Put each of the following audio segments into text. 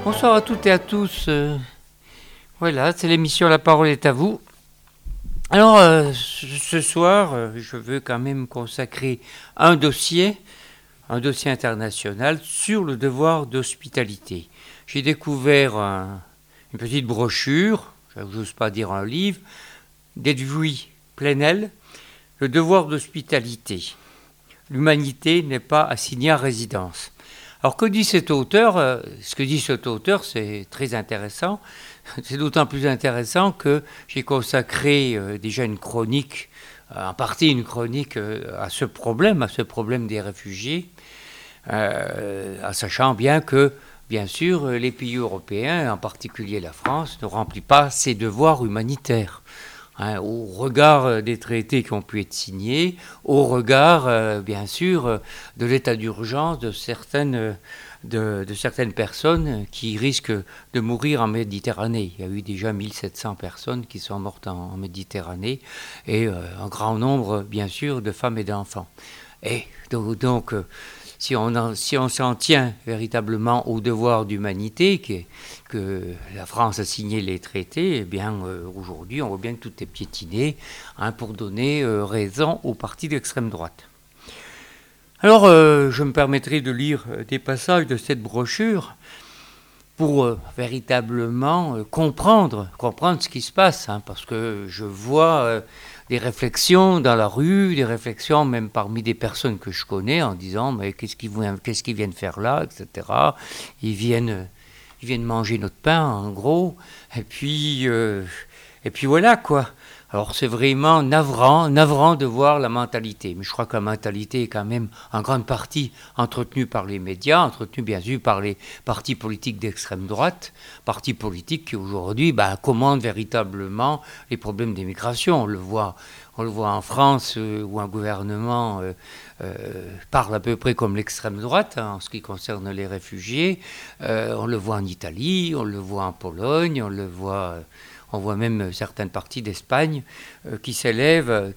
Bonsoir à toutes et à tous. Voilà, c'est l'émission La parole est à vous. Alors, ce soir, je veux quand même consacrer un dossier international sur le devoir d'hospitalité. J'ai découvert une petite brochure, j'ose pas dire un livre, d'Edoui Plenel, Le devoir d'hospitalité. L'humanité n'est pas assignée à résidence. Alors que dit cet auteur Ce que dit cet auteur, c'est très intéressant. C'est d'autant plus intéressant que j'ai consacré déjà une chronique, en partie une chronique à ce problème des réfugiés, en sachant bien que, bien sûr, les pays européens, en particulier la France, ne remplit pas ses devoirs humanitaires. Au regard des traités qui ont pu être signés, au regard, bien sûr, de l'état d'urgence de certaines personnes qui risquent de mourir en Méditerranée. Il y a eu déjà 1700 personnes qui sont mortes en Méditerranée et un grand nombre, bien sûr, de femmes et d'enfants. Et donc si on s'en tient véritablement au devoir d'humanité que la France a signé les traités, eh bien aujourd'hui on voit bien que tout est piétiné pour donner raison aux partis d'extrême droite. Alors je me permettrai de lire des passages de cette brochure pour véritablement comprendre ce qui se passe, parce que je vois des réflexions dans la rue, des réflexions même parmi des personnes que je connais en disant mais qu'est-ce qu'ils viennent faire là, etc. Ils viennent manger notre pain en gros, et puis voilà quoi. Alors c'est vraiment navrant de voir la mentalité. Mais je crois que la mentalité est quand même en grande partie entretenue par les médias, entretenue bien sûr par les partis politiques d'extrême droite, partis politiques qui aujourd'hui commandent véritablement les problèmes des migrations. On le voit en France où un gouvernement parle à peu près comme l'extrême droite en ce qui concerne les réfugiés. On le voit en Italie, on le voit en Pologne, on voit même certaines parties d'Espagne qui s'élèvent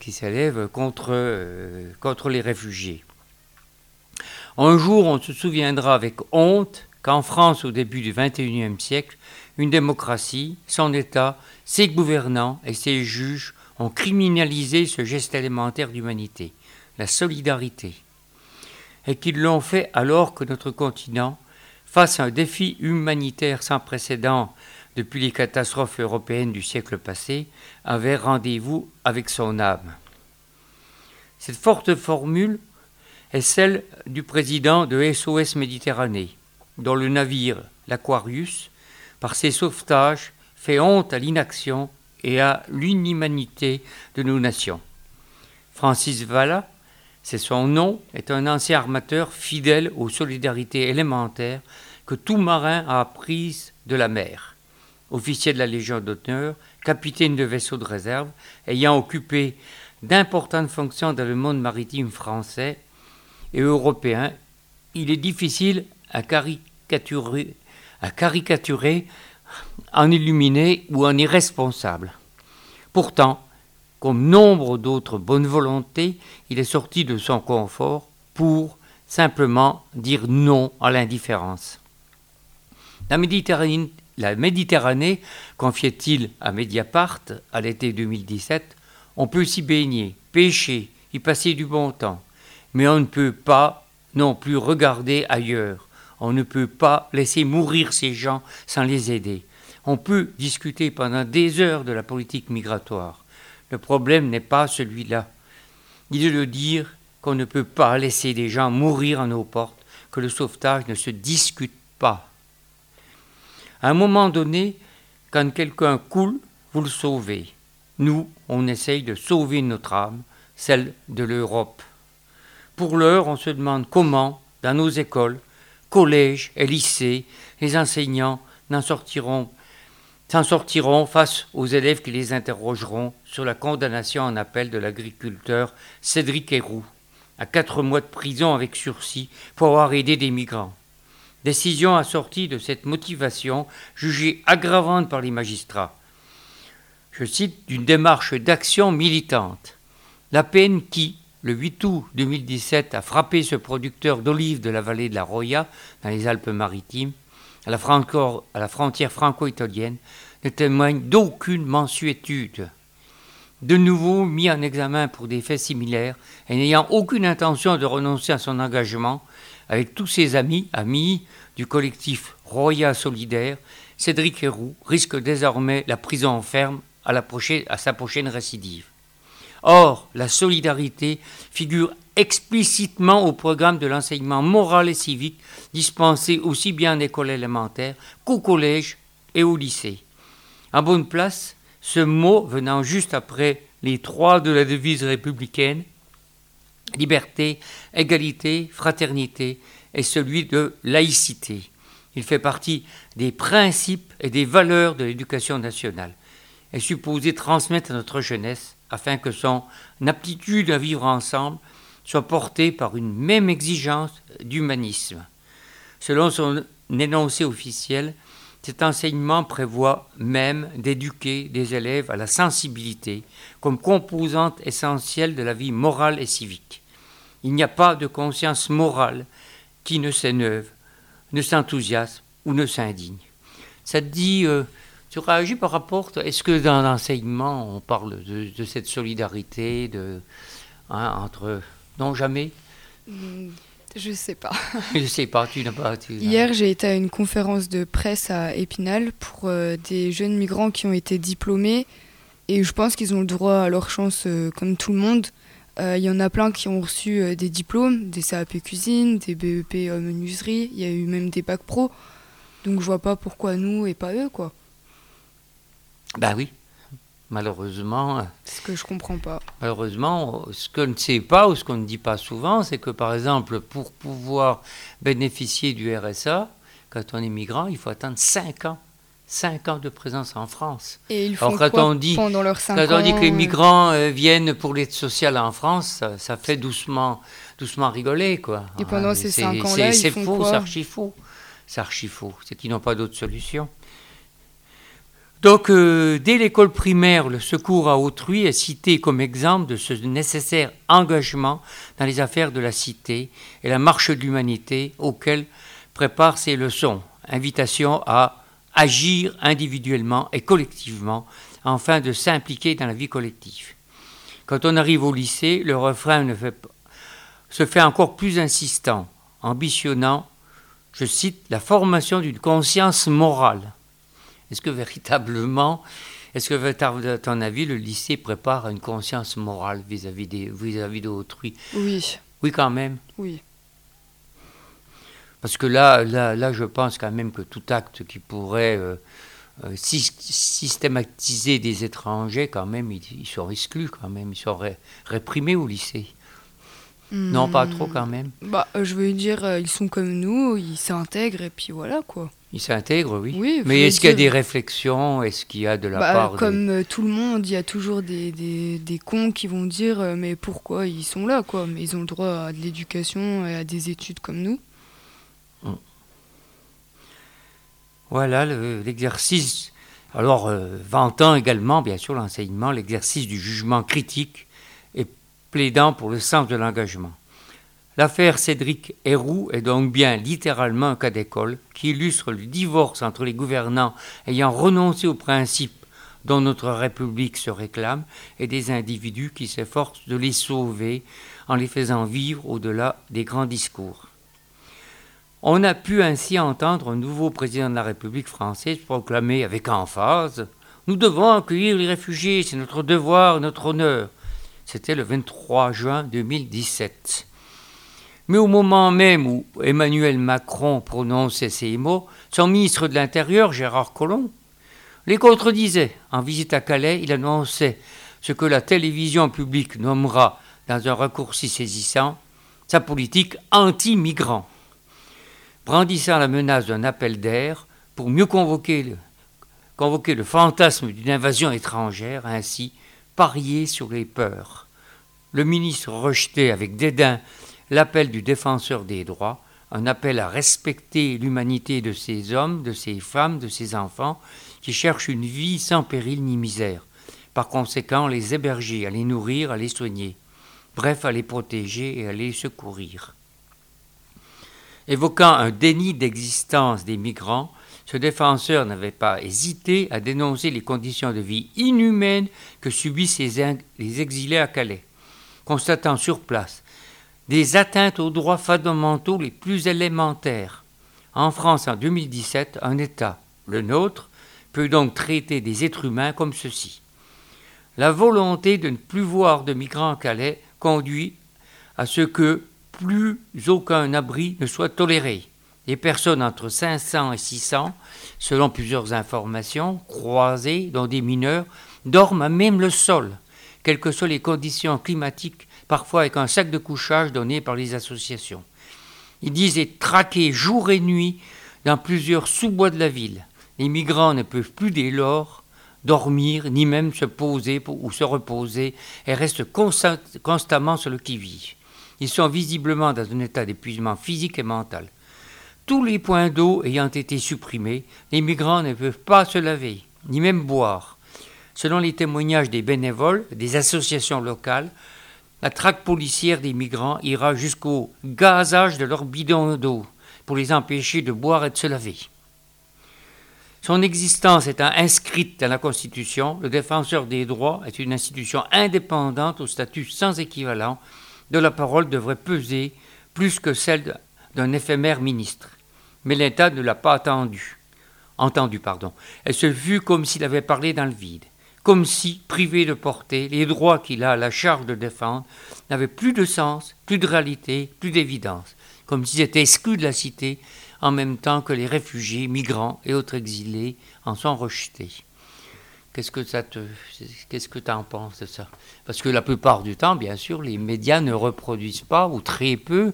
contre les réfugiés. Un jour, on se souviendra avec honte qu'en France, au début du XXIe siècle, une démocratie, son État, ses gouvernants et ses juges ont criminalisé ce geste élémentaire d'humanité, la solidarité, et qu'ils l'ont fait alors que notre continent, face à un défi humanitaire sans précédent depuis les catastrophes européennes du siècle passé, avait rendez-vous avec son âme. Cette forte formule est celle du président de SOS Méditerranée, dont le navire, l'Aquarius, par ses sauvetages, fait honte à l'inaction et à l'inhumanité de nos nations. Francis Valla, c'est son nom, est un ancien armateur fidèle aux solidarités élémentaires que tout marin a apprises de la mer. Officier de la Légion d'honneur, capitaine de vaisseau de réserve, ayant occupé d'importantes fonctions dans le monde maritime français et européen, il est difficile à caricaturer, en illuminé ou en irresponsable. Pourtant, comme nombre d'autres bonnes volontés, il est sorti de son confort pour simplement dire non à l'indifférence. La Méditerranée, confiait-il à Mediapart à l'été 2017, on peut s'y baigner, pêcher, y passer du bon temps. Mais on ne peut pas non plus regarder ailleurs. On ne peut pas laisser mourir ces gens sans les aider. On peut discuter pendant des heures de la politique migratoire. Le problème n'est pas celui-là. Il est de dire qu'on ne peut pas laisser des gens mourir à nos portes, que le sauvetage ne se discute pas. À un moment donné, quand quelqu'un coule, vous le sauvez. Nous, on essaye de sauver notre âme, celle de l'Europe. Pour l'heure, on se demande comment, dans nos écoles, collèges et lycées, les enseignants s'en sortiront face aux élèves qui les interrogeront sur la condamnation en appel de l'agriculteur Cédric Héroux, à 4 mois de prison avec sursis pour avoir aidé des migrants. Décision assortie de cette motivation jugée aggravante par les magistrats. Je cite d'une démarche d'action militante. La peine qui, le 8 août 2017, a frappé ce producteur d'olives de la vallée de la Roya, dans les Alpes-Maritimes, à la frontière franco-italienne, ne témoigne d'aucune mansuétude. De nouveau mis en examen pour des faits similaires et n'ayant aucune intention de renoncer à son engagement, avec tous ses amis du collectif Roya Solidaire, Cédric Herrou risque désormais la prison ferme à sa prochaine récidive. Or, la solidarité figure explicitement au programme de l'enseignement moral et civique dispensé aussi bien en école élémentaire qu'au collège et au lycée. En bonne place, ce mot venant juste après les trois de la devise républicaine, liberté, égalité, fraternité, et celui de laïcité. Il fait partie des principes et des valeurs de l'éducation nationale, est supposé transmettre à notre jeunesse afin que son aptitude à vivre ensemble soit portée par une même exigence d'humanisme. Selon son énoncé officiel, cet enseignement prévoit même d'éduquer des élèves à la sensibilité comme composante essentielle de la vie morale et civique. Il n'y a pas de conscience morale qui ne s'éneuve, ne s'enthousiasme ou ne s'indigne. Ça te dit, tu réagis par rapport, est-ce que dans l'enseignement on parle de cette solidarité entre... Non, jamais. Je sais pas. Je sais pas, tu n'as pas... Hier, j'ai été à une conférence de presse à Épinal pour des jeunes migrants qui ont été diplômés et je pense qu'ils ont le droit à leur chance comme tout le monde. Il y en a plein qui ont reçu des diplômes, des CAP cuisine, des BEP menuiserie, il y a eu même des bacs pro. Donc je vois pas pourquoi nous et pas eux, quoi. Ben oui, malheureusement. Ce que je comprends pas. Malheureusement, ce qu'on ne sait pas ou ce qu'on ne dit pas souvent, c'est que par exemple, pour pouvoir bénéficier du RSA, quand on est migrant, il faut attendre 5 ans. 5 ans de présence en France. Et ils font quoi pendant leurs 5 ans? Quand on dit que les migrants viennent pour l'aide sociale en France, ça fait doucement rigoler, quoi. Et pendant ces 5 ans-là, ils font quoi? C'est archi faux. C'est archi faux. C'est qu'ils n'ont pas d'autre solution. Donc, dès l'école primaire, le secours à autrui est cité comme exemple de ce nécessaire engagement dans les affaires de la cité et la marche de l'humanité auquel prépare ses leçons. Invitation à agir individuellement et collectivement afin de s'impliquer dans la vie collective. Quand on arrive au lycée, le refrain se fait encore plus insistant, ambitionnant, je cite, la formation d'une conscience morale. Est-ce que véritablement, à ton avis, le lycée prépare à une conscience morale vis-à-vis d'autrui? Oui. Oui, quand même. Oui. Parce que là, je pense quand même que tout acte qui pourrait systématiser des étrangers, quand même, ils sont exclus, quand même. Ils sont réprimés au lycée. Non, pas trop, quand même. Je veux dire, ils sont comme nous, ils s'intègrent, et puis voilà, quoi. Ils s'intègrent, oui. Oui, mais est-ce qu'il y a des réflexions? Est-ce qu'il y a de la part comme tout le monde, il y a toujours des cons qui vont dire mais pourquoi ils sont là, quoi. Mais ils ont le droit à de l'éducation et à des études comme nous. Voilà l'exercice. Alors, vantant également, bien sûr, l'enseignement, l'exercice du jugement critique et plaidant pour le sens de l'engagement. L'affaire Cédric Herrou est donc bien littéralement un cas d'école qui illustre le divorce entre les gouvernants ayant renoncé aux principes dont notre République se réclame et des individus qui s'efforcent de les sauver en les faisant vivre au-delà des grands discours. On a pu ainsi entendre un nouveau président de la République française proclamer avec emphase « Nous devons accueillir les réfugiés, c'est notre devoir et notre honneur ». C'était le 23 juin 2017. Mais au moment même où Emmanuel Macron prononçait ces mots, son ministre de l'Intérieur, Gérard Collomb, les contredisait. En visite à Calais, il annonçait ce que la télévision publique nommera, dans un raccourci saisissant, sa politique anti-migrant, brandissant la menace d'un appel d'air pour mieux convoquer le fantasme d'une invasion étrangère, ainsi parier sur les peurs. Le ministre rejetait avec dédain l'appel du défenseur des droits, un appel à respecter l'humanité de ces hommes, de ces femmes, de ces enfants qui cherchent une vie sans péril ni misère. Par conséquent, les héberger, à les nourrir, à les soigner. Bref, à les protéger et à les secourir. Évoquant un déni d'existence des migrants, ce défenseur n'avait pas hésité à dénoncer les conditions de vie inhumaines que subissent les exilés à Calais, constatant sur place des atteintes aux droits fondamentaux les plus élémentaires. En France, en 2017, un État, le nôtre, peut donc traiter des êtres humains comme ceci. La volonté de ne plus voir de migrants à Calais conduit à ce que plus aucun abri ne soit toléré. Les personnes entre 500 et 600, selon plusieurs informations croisées, dont des mineurs, dorment à même le sol, quelles que soient les conditions climatiques, parfois avec un sac de couchage donné par les associations. Ils disent être traqués jour et nuit dans plusieurs sous-bois de la ville. Les migrants ne peuvent plus dès lors dormir, ni même se poser ou se reposer, et restent constamment sur le qui-vive. Ils sont visiblement dans un état d'épuisement physique et mental. Tous les points d'eau ayant été supprimés, les migrants ne peuvent pas se laver, ni même boire. Selon les témoignages des bénévoles, des associations locales, la traque policière des migrants ira jusqu'au gazage de leurs bidons d'eau pour les empêcher de boire et de se laver. Son existence étant inscrite dans la Constitution, le défenseur des droits est une institution indépendante au statut sans équivalent dont la parole devrait peser plus que celle d'un éphémère ministre. Mais l'État ne l'a pas entendu. Elle se fut comme s'il avait parlé dans le vide, comme si, privé de portée, les droits qu'il a à la charge de défendre n'avaient plus de sens, plus de réalité, plus d'évidence, comme s'ils étaient exclus de la cité en même temps que les réfugiés, migrants et autres exilés en sont rejetés. Qu'est-ce que tu en penses de ça? Parce que la plupart du temps, bien sûr, les médias ne reproduisent pas, ou très peu,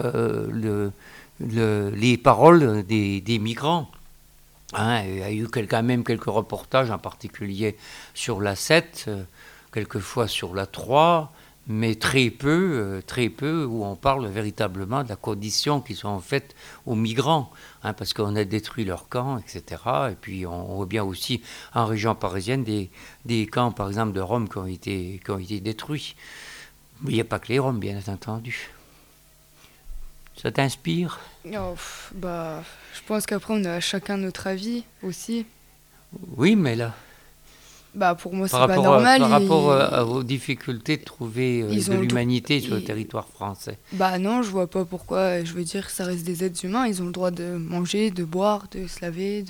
les paroles des migrants. Il y a eu quand même quelques reportages, en particulier sur la 7, quelquefois sur la 3, mais très peu où on parle véritablement de la condition qui sont faites aux migrants, parce qu'on a détruit leurs camps, etc. Et puis on voit bien aussi en région parisienne des camps, par exemple, de Roms qui ont été détruits. Mais il n'y a pas que les Roms, bien entendu. Ça t'inspire? Je pense qu'après, on a chacun notre avis aussi. Oui, mais là... pour moi, c'est pas normal. Par rapport aux difficultés de trouver de l'humanité sur le territoire français. Non, je vois pas pourquoi. Je veux dire, ça reste des êtres humains. Ils ont le droit de manger, de boire, de se laver,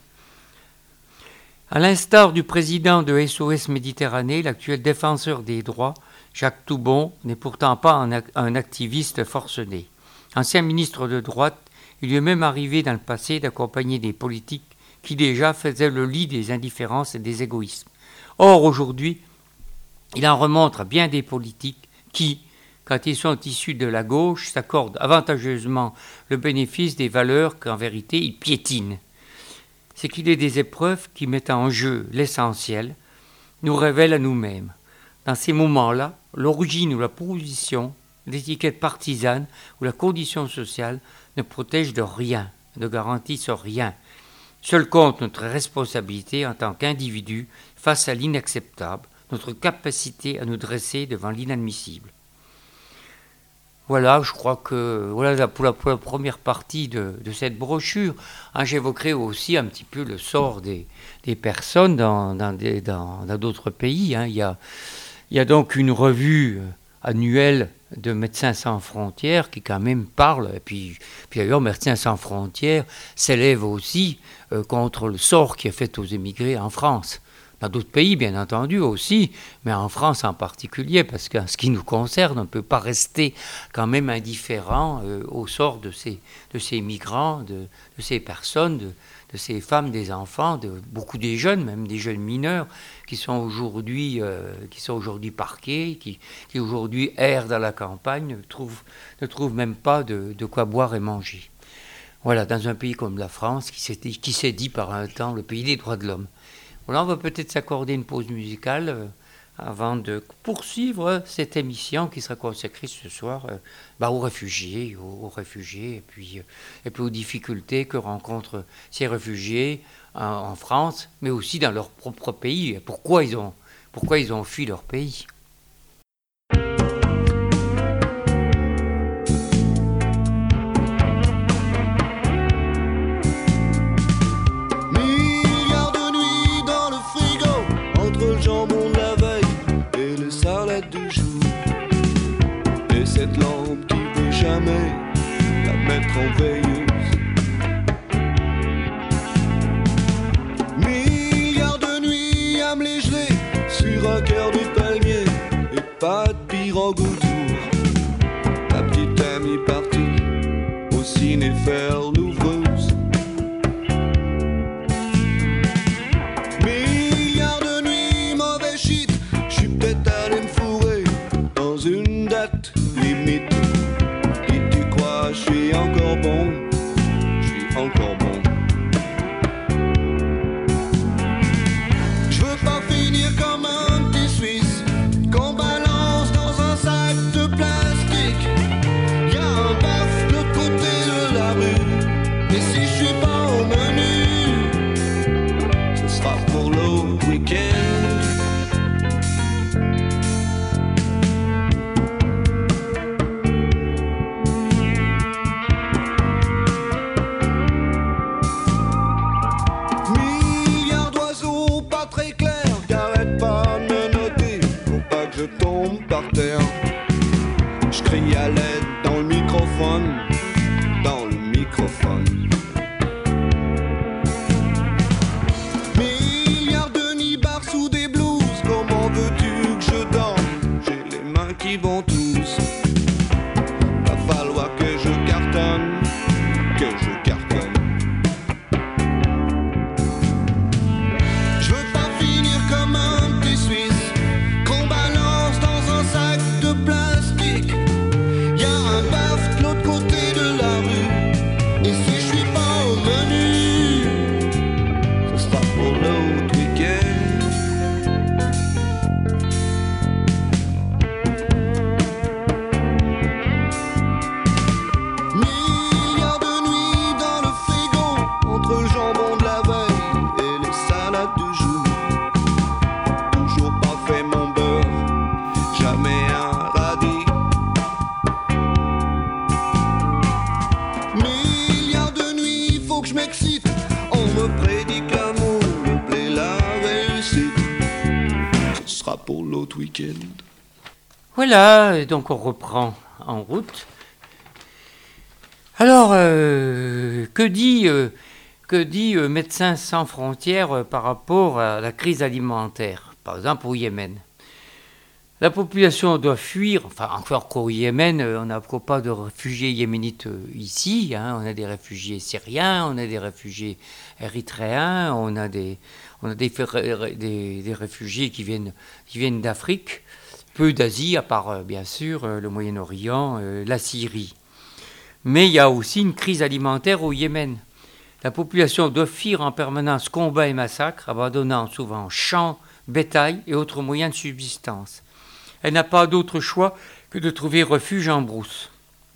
À l'instar du président de SOS Méditerranée, l'actuel défenseur des droits, Jacques Toubon, n'est pourtant pas un activiste forcené. Ancien ministre de droite, il lui est même arrivé dans le passé d'accompagner des politiques qui déjà faisaient le lit des indifférences et des égoïsmes. Or, aujourd'hui, il en remonte à bien des politiques qui, quand ils sont issus de la gauche, s'accordent avantageusement le bénéfice des valeurs qu'en vérité ils piétinent. C'est qu'il est des épreuves qui mettent en jeu l'essentiel, nous révèlent à nous-mêmes. Dans ces moments-là, l'origine ou la position, l'étiquette partisane ou la condition sociale ne protègent de rien, ne garantissent rien. Seul compte notre responsabilité en tant qu'individu face à l'inacceptable, notre capacité à nous dresser devant l'inadmissible. Voilà, je crois que voilà pour la première partie de cette brochure. J'évoquerai aussi un petit peu le sort des personnes dans d'autres pays. Il y a donc une revue annuelle de Médecins sans frontières qui quand même parle, et puis d'ailleurs Médecins sans frontières s'élève aussi contre le sort qui est fait aux émigrés en France. Dans d'autres pays, bien entendu, aussi, mais en France en particulier, parce qu'en ce qui nous concerne, on ne peut pas rester quand même indifférent au sort de ces migrants, de ces personnes, de ces femmes, des enfants, de beaucoup des jeunes, même des jeunes mineurs, qui sont aujourd'hui parqués, qui aujourd'hui errent dans la campagne, ne trouvent même pas de quoi boire et manger. Voilà, dans un pays comme la France, qui s'est dit par un temps le pays des droits de l'homme. Voilà, on va peut-être s'accorder une pause musicale avant de poursuivre cette émission qui sera consacrée ce soir aux réfugiés, et puis aux difficultés que rencontrent ces réfugiés en France, mais aussi dans leur propre pays. Pourquoi ils ont fui leur pays. je tombe par terre. Je crie à l'aide dans le microphone, dans le microphone. Milliards de nibards sous des blouses, comment veux-tu que je dorme? J'ai les mains qui vont tous. Va falloir que je cartonne, que je cartonne. Je veux pas finir comme un petit Suisse qu'on balance dans un sac de plastique. Y a un baf de l'autre côté de la rue, et si je suis pas au menu, ce sera pour l'autre week-end. Milliards de nuits dans le frigo, entre le jambon de la veille et les salades du jour. Toujours pas fait mon beurre, jamais un radis. Milliards de nuits, faut que je m'excite. On me prédit que l'amour, me plaît la réussite. Ce sera pour l'autre week-end. Voilà, et donc on reprend en route. Alors, que dit Médecins sans frontières par rapport à la crise alimentaire, par exemple au Yémen? La population doit fuir, enfin encore qu'au Yémen, on n'a pas de réfugiés yéménites ici, hein, on a des réfugiés syriens, on a des réfugiés érythréens, on a des réfugiés qui viennent d'Afrique, peu d'Asie, à part bien sûr le Moyen-Orient, la Syrie. Mais il y a aussi une crise alimentaire au Yémen. La population doit fuir en permanence combats et massacres, abandonnant souvent champs, bétail et autres moyens de subsistance. Elle n'a pas d'autre choix que de trouver refuge en brousse.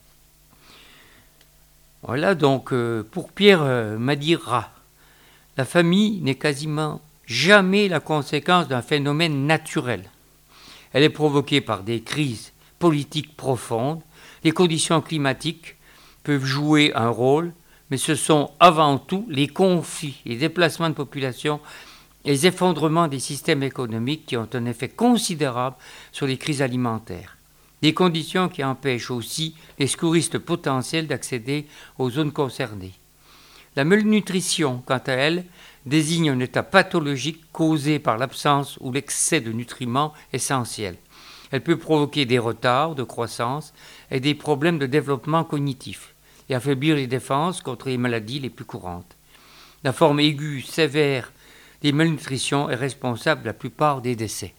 Voilà donc pour Pierre Madira, la famine n'est quasiment jamais la conséquence d'un phénomène naturel. Elle est provoquée par des crises politiques profondes. Les conditions climatiques peuvent jouer un rôle, mais ce sont avant tout les conflits, les déplacements de population et les effondrements des systèmes économiques qui ont un effet considérable sur les crises alimentaires. Des conditions qui empêchent aussi les secouristes potentiels d'accéder aux zones concernées. La malnutrition, quant à elle, désigne un état pathologique causé par l'absence ou l'excès de nutriments essentiels. Elle peut provoquer des retards de croissance et des problèmes de développement cognitif et affaiblir les défenses contre les maladies les plus courantes. La forme aiguë, sévère des malnutritions est responsable de la plupart des décès.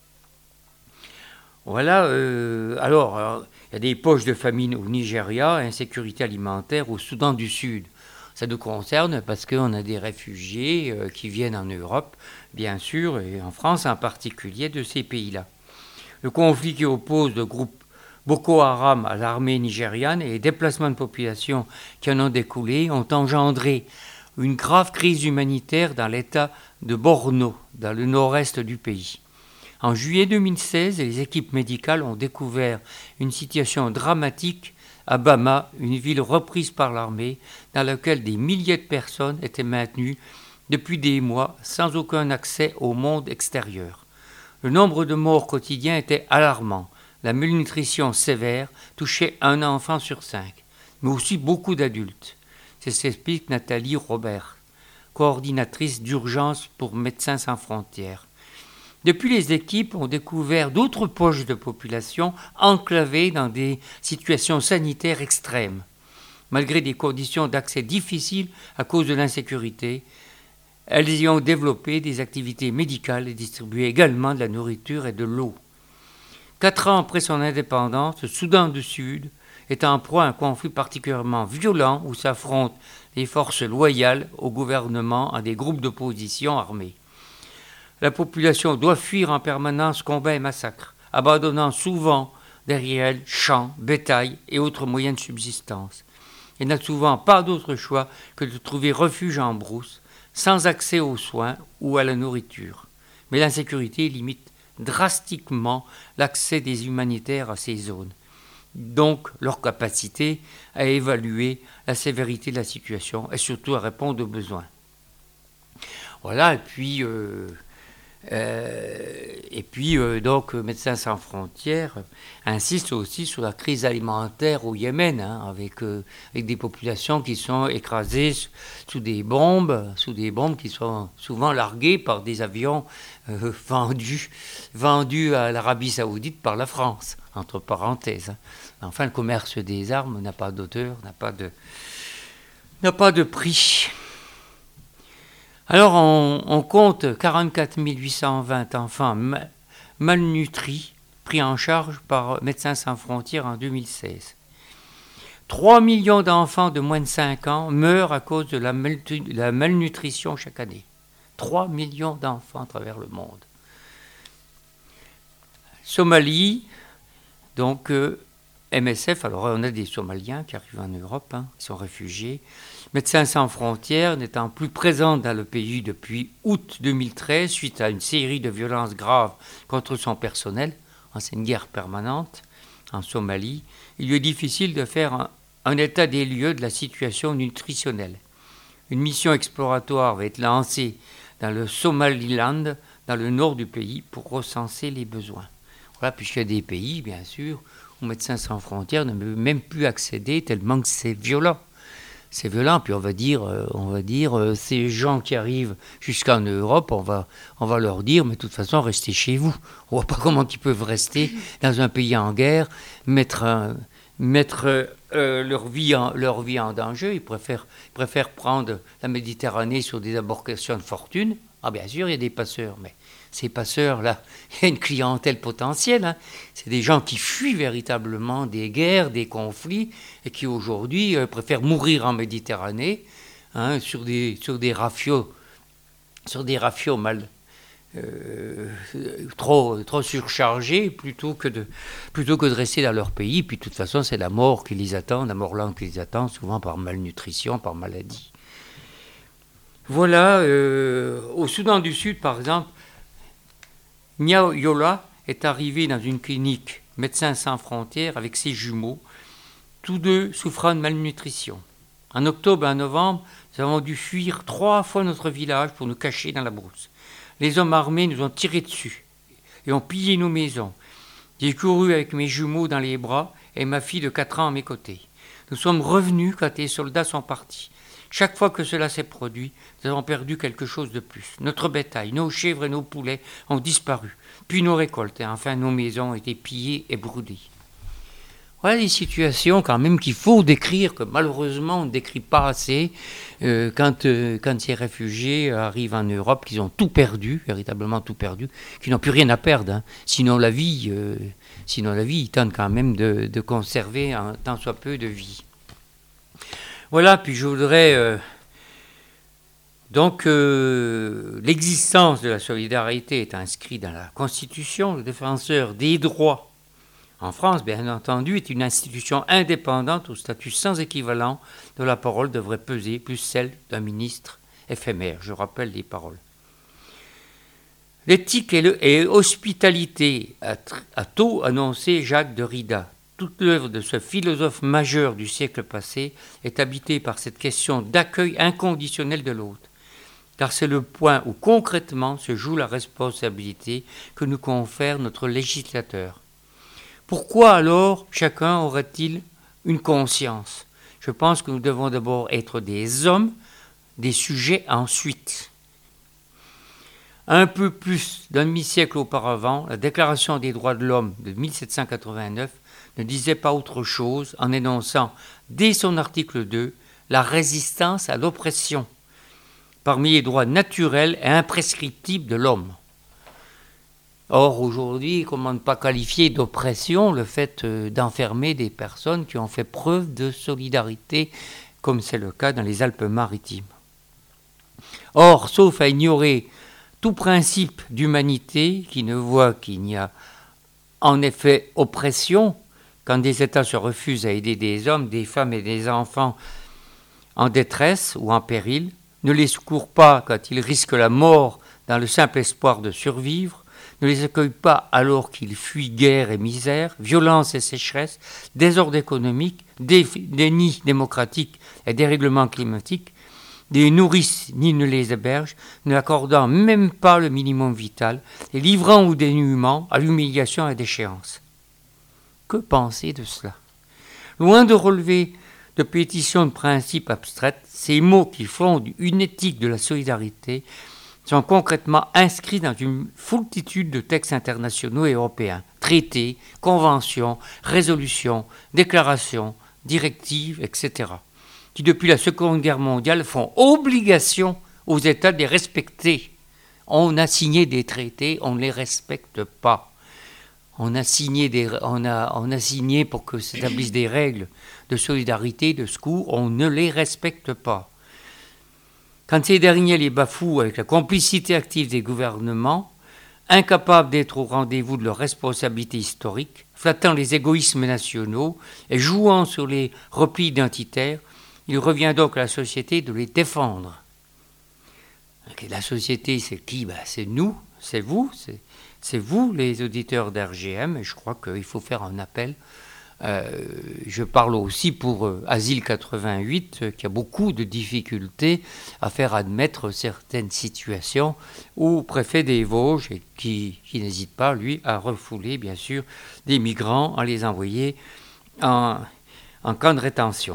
Voilà, alors, il y a des poches de famine au Nigeria, insécurité alimentaire au Soudan du Sud. Ça nous concerne parce qu'on a des réfugiés qui viennent en Europe, bien sûr, et en France en particulier, de ces pays-là. Le conflit qui oppose le groupe Boko Haram à l'armée nigériane et les déplacements de population qui en ont découlé ont engendré une grave crise humanitaire dans l'état de Borno, dans le nord-est du pays. En juillet 2016, les équipes médicales ont découvert une situation dramatique à Bama, une ville reprise par l'armée, dans laquelle des milliers de personnes étaient maintenues depuis des mois sans aucun accès au monde extérieur. Le nombre de morts quotidiens était alarmant. La malnutrition sévère touchait un enfant sur 5, mais aussi beaucoup d'adultes. C'est ce qu'explique Nathalie Robert, coordinatrice d'urgence pour Médecins sans frontières. Depuis, les équipes ont découvert d'autres poches de population enclavées dans des situations sanitaires extrêmes. Malgré des conditions d'accès difficiles à cause de l'insécurité, elles y ont développé des activités médicales et distribué également de la nourriture et de l'eau. 4 ans après son indépendance, le Soudan du Sud est en proie à un conflit particulièrement violent où s'affrontent les forces loyales au gouvernement à des groupes d'opposition armés. La population doit fuir en permanence combats et massacres, abandonnant souvent derrière elle champs, bétail et autres moyens de subsistance. Elle n'a souvent pas d'autre choix que de trouver refuge en brousse, sans accès aux soins ou à la nourriture. Mais l'insécurité limite drastiquement l'accès des humanitaires à ces zones, donc leur capacité à évaluer la sévérité de la situation et surtout à répondre aux besoins. Voilà, et puis Et puis, donc, Médecins sans frontières insiste aussi sur la crise alimentaire au Yémen, hein, avec des populations qui sont écrasées sous des bombes qui sont souvent larguées par des avions vendus à l'Arabie Saoudite par la France, entre parenthèses. Hein. Enfin, le commerce des armes n'a pas d'auteur, n'a pas de prix. Alors, on compte 44 820 enfants malnutris pris en charge par Médecins sans frontières en 2016. 3 millions d'enfants de moins de 5 ans meurent à cause de la malnutrition chaque année. 3 millions d'enfants à travers le monde. Somalie, donc MSF, alors on a des Somaliens qui arrivent en Europe, hein, qui sont réfugiés. Médecins sans frontières n'étant plus présent dans le pays depuis août 2013 suite à une série de violences graves contre son personnel, c'est une guerre permanente en Somalie, il lui est difficile de faire un état des lieux de la situation nutritionnelle. Une mission exploratoire va être lancée dans le Somaliland, dans le nord du pays, pour recenser les besoins. Voilà, puisqu'il y a des pays, bien sûr, où Médecins sans frontières ne peut même plus accéder tellement que c'est violent. C'est violent, puis on va dire, ces gens qui arrivent jusqu'en Europe, on va leur dire, mais de toute façon, restez chez vous. On ne voit pas comment ils peuvent rester dans un pays en guerre, mettre leur vie en danger. Ils préfèrent prendre la Méditerranée sur des embarcations de fortune. Ah bien sûr, il y a des passeurs, mais ces passeurs-là, il y a une clientèle potentielle. Hein. C'est des gens qui fuient véritablement des guerres, des conflits, et qui aujourd'hui préfèrent mourir en Méditerranée, hein, sur des rafios trop surchargés, plutôt que de rester dans leur pays. Puis de toute façon, c'est la mort qui les attend, la mort lente qui les attend, souvent par malnutrition, par maladie. Voilà, au Soudan du Sud, par exemple, Nia Yola est arrivé dans une clinique Médecins sans frontières avec ses jumeaux, tous deux souffrant de malnutrition. En octobre et en novembre, nous avons dû fuir 3 fois notre village pour nous cacher dans la brousse. Les hommes armés nous ont tiré dessus et ont pillé nos maisons. J'ai couru avec mes jumeaux dans les bras et ma fille de 4 ans à mes côtés. Nous sommes revenus quand les soldats sont partis. Chaque fois que cela s'est produit, nous avons perdu quelque chose de plus. Notre bétail, nos chèvres et nos poulets ont disparu. Puis nos récoltes et enfin nos maisons ont été pillées et brûlées. Voilà des situations quand même qu'il faut décrire, que malheureusement on ne décrit pas assez quand ces réfugiés arrivent en Europe, qu'ils ont tout perdu, véritablement tout perdu, qu'ils n'ont plus rien à perdre. Hein. Sinon la vie, ils tentent quand même de conserver un tant soit peu de vie. Voilà, puis je voudrais... l'existence de la solidarité est inscrite dans la Constitution. Le défenseur des droits en France, bien entendu, est une institution indépendante au statut sans équivalent dont la parole devrait peser plus celle d'un ministre éphémère. Je rappelle les paroles. L'éthique et l'hospitalité a tôt annoncé Jacques Derrida. Toute l'œuvre de ce philosophe majeur du siècle passé est habitée par cette question d'accueil inconditionnel de l'autre. Car c'est le point où concrètement se joue la responsabilité que nous confère notre législateur. Pourquoi alors chacun aurait-il une conscience ? Je pense que nous devons d'abord être des hommes, des sujets ensuite. Un peu plus d'un demi-siècle auparavant, la Déclaration des droits de l'homme de 1789 ne disait pas autre chose en énonçant, dès son article 2, la résistance à l'oppression, parmi les droits naturels et imprescriptibles de l'homme. Or, aujourd'hui, comment ne pas qualifier d'oppression le fait d'enfermer des personnes qui ont fait preuve de solidarité, comme c'est le cas dans les Alpes-Maritimes. Or, sauf à ignorer tout principe d'humanité qui ne voit qu'il n'y a en effet oppression, quand des États se refusent à aider des hommes, des femmes et des enfants en détresse ou en péril, ne les secourt pas quand ils risquent la mort dans le simple espoir de survivre, ne les accueille pas alors qu'ils fuient guerre et misère, violence et sécheresse, désordre économique, déni démocratique et dérèglement climatique, les nourrissent ni ne les hébergent, ne accordant même pas le minimum vital, les livrant au dénuement, à l'humiliation et à la déchéance. Que penser de cela? Loin de relever de pétitions de principes abstraites, ces mots qui fondent une éthique de la solidarité sont concrètement inscrits dans une foultitude de textes internationaux et européens, traités, conventions, résolutions, déclarations, directives, etc., qui depuis la Seconde Guerre mondiale font obligation aux États de les respecter. On a signé des traités, on ne les respecte pas. On a signé pour que s'établissent des règles de solidarité, de secours, on ne les respecte pas. Quand ces derniers les bafouent avec la complicité active des gouvernements, incapables d'être au rendez-vous de leurs responsabilités historiques, flattant les égoïsmes nationaux et jouant sur les replis identitaires, il revient donc à la société de les défendre. La société, c'est qui? C'est nous, c'est vous, les auditeurs d'RGM, et je crois qu'il faut faire un appel. Je parle aussi pour Asile 88, qui a beaucoup de difficultés à faire admettre certaines situations, ou préfet des Vosges, et qui n'hésite pas, lui, à refouler, bien sûr, des migrants, à les envoyer en camp de rétention.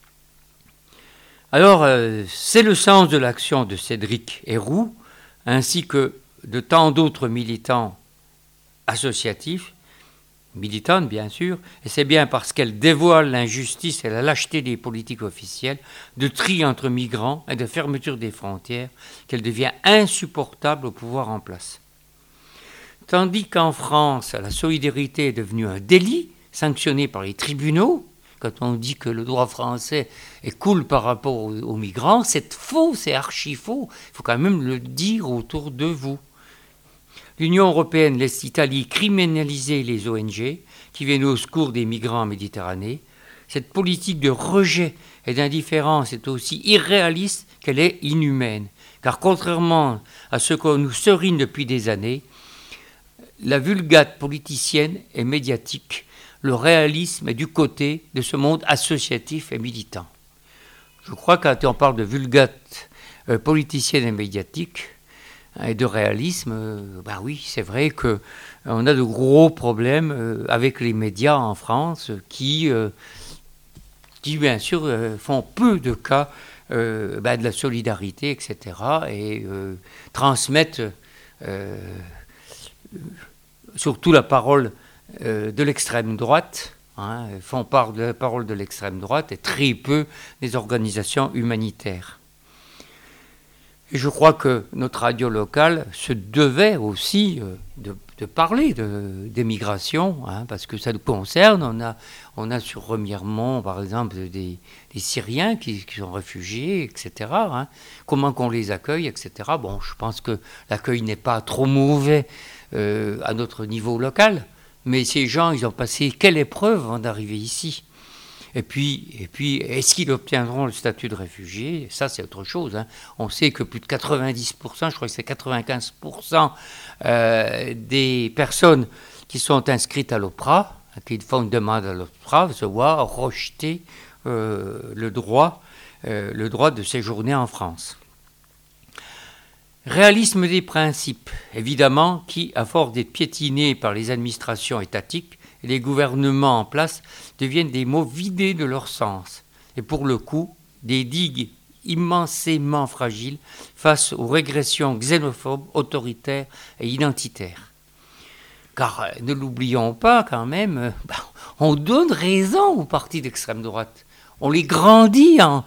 Alors, c'est le sens de l'action de Cédric Héroux, ainsi que de tant d'autres militants associatifs, militantes bien sûr, et c'est bien parce qu'elle dévoile l'injustice et la lâcheté des politiques officielles, de tri entre migrants et de fermeture des frontières, qu'elle devient insupportable au pouvoir en place. Tandis qu'en France, la solidarité est devenue un délit sanctionné par les tribunaux, quand on dit que le droit français est cool par rapport aux migrants, c'est faux, c'est archi faux. Il faut quand même le dire autour de vous. L'Union européenne laisse l'Italie criminaliser les ONG qui viennent au secours des migrants en Méditerranée. Cette politique de rejet et d'indifférence est aussi irréaliste qu'elle est inhumaine. Car contrairement à ce qu'on nous serine depuis des années, la vulgate politicienne et médiatique, le réalisme est du côté de ce monde associatif et militant. Je crois que quand on parle de vulgate politicienne et médiatique et de réalisme, oui, c'est vrai qu'on a de gros problèmes avec les médias en France qui bien sûr, font peu de cas de la solidarité, etc., et transmettent surtout la parole de l'extrême droite, font part de la parole de l'extrême droite et très peu des organisations humanitaires. Et je crois que notre radio locale se devait aussi de parler des migrations, parce que ça nous concerne. On a sur Remiremont, par exemple, des Syriens qui sont réfugiés, etc. Comment qu'on les accueille, etc. Bon, je pense que l'accueil n'est pas trop mauvais à notre niveau local, mais ces gens, ils ont passé quelle épreuve avant d'arriver ici? Et puis, est-ce qu'ils obtiendront le statut de réfugié? Ça, c'est autre chose. On sait que plus de 90%, je crois que c'est 95% des personnes qui sont inscrites à l'OPRA, qui font une demande à l'OPRA, se voient rejeter le droit de séjourner en France. Réalisme des principes, évidemment, qui, à force d'être piétinés par les administrations étatiques, et les gouvernements en place deviennent des mots vidés de leur sens, et pour le coup, des digues immensément fragiles face aux régressions xénophobes, autoritaires et identitaires. Car ne l'oublions pas quand même, on donne raison aux partis d'extrême droite. On les grandit en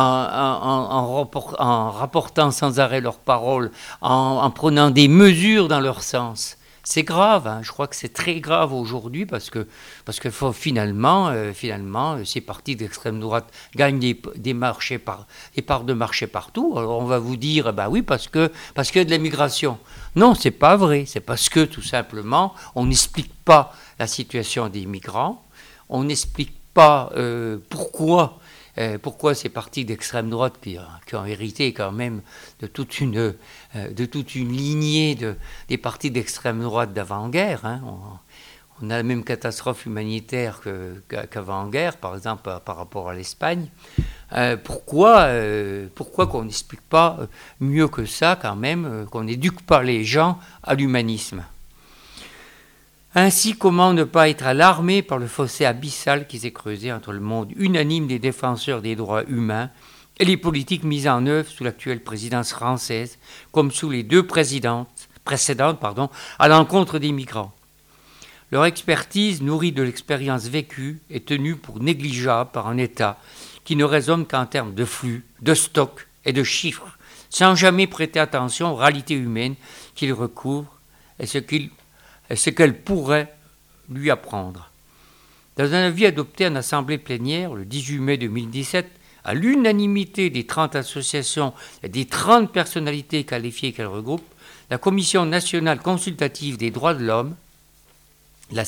rapportant sans arrêt leurs paroles, en prenant des mesures dans leur sens. C'est grave, je crois que c'est très grave aujourd'hui parce que finalement, ces partis d'extrême droite gagnent des parts de marché partout. Alors on va vous dire, oui, parce qu'il y a de l'immigration. Non, c'est pas vrai. C'est parce que tout simplement, on n'explique pas la situation des migrants, on n'explique pas pourquoi ces partis d'extrême droite qui ont hérité quand même de toute une lignée des partis d'extrême droite d'avant-guerre. On a la même catastrophe humanitaire qu'avant-guerre, par exemple par rapport à l'Espagne. Pourquoi qu'on n'explique pas mieux que ça quand même, qu'on n'éduque pas les gens à l'humanisme? Ainsi, comment ne pas être alarmé par le fossé abyssal qui s'est creusé entre le monde unanime des défenseurs des droits humains et les politiques mises en œuvre sous l'actuelle présidence française, comme sous les deux précédentes, à l'encontre des migrants. Leur expertise, nourrie de l'expérience vécue, est tenue pour négligeable par un État qui ne raisonne qu'en termes de flux, de stock et de chiffres, sans jamais prêter attention aux réalités humaines qu'il recouvre et ce qu'elle pourrait lui apprendre. Dans un avis adopté en assemblée plénière le 18 mai 2017, à l'unanimité des 30 associations et des 30 personnalités qualifiées qu'elle regroupe, la Commission nationale consultative des droits de l'homme, la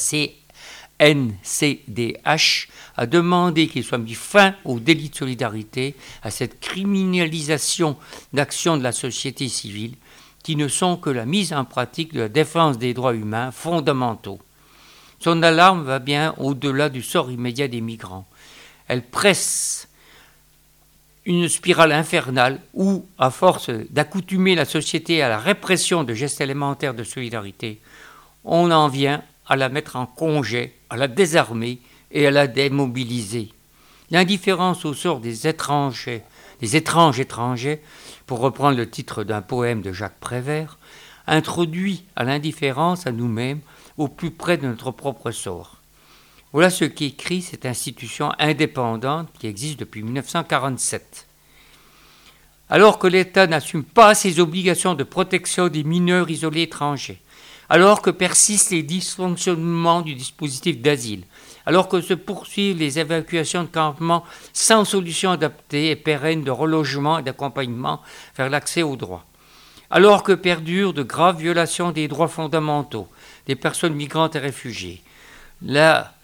CNCDH, a demandé qu'il soit mis fin au délit de solidarité, à cette criminalisation d'actions de la société civile qui ne sont que la mise en pratique de la défense des droits humains fondamentaux. Son alarme va bien au-delà du sort immédiat des migrants. Elle presse une spirale infernale où, à force d'accoutumer la société à la répression de gestes élémentaires de solidarité, on en vient à la mettre en congé, à la désarmer et à la démobiliser. L'indifférence au sort des étranges étrangers, pour reprendre le titre d'un poème de Jacques Prévert, introduit à l'indifférence à nous-mêmes au plus près de notre propre sort. Voilà ce qu'écrit cette institution indépendante qui existe depuis 1947. Alors que l'État n'assume pas ses obligations de protection des mineurs isolés étrangers, alors que persistent les dysfonctionnements du dispositif d'asile, alors que se poursuivent les évacuations de campements sans solution adaptée et pérenne de relogement et d'accompagnement vers l'accès aux droits, alors que perdurent de graves violations des droits fondamentaux des personnes migrantes et réfugiées, la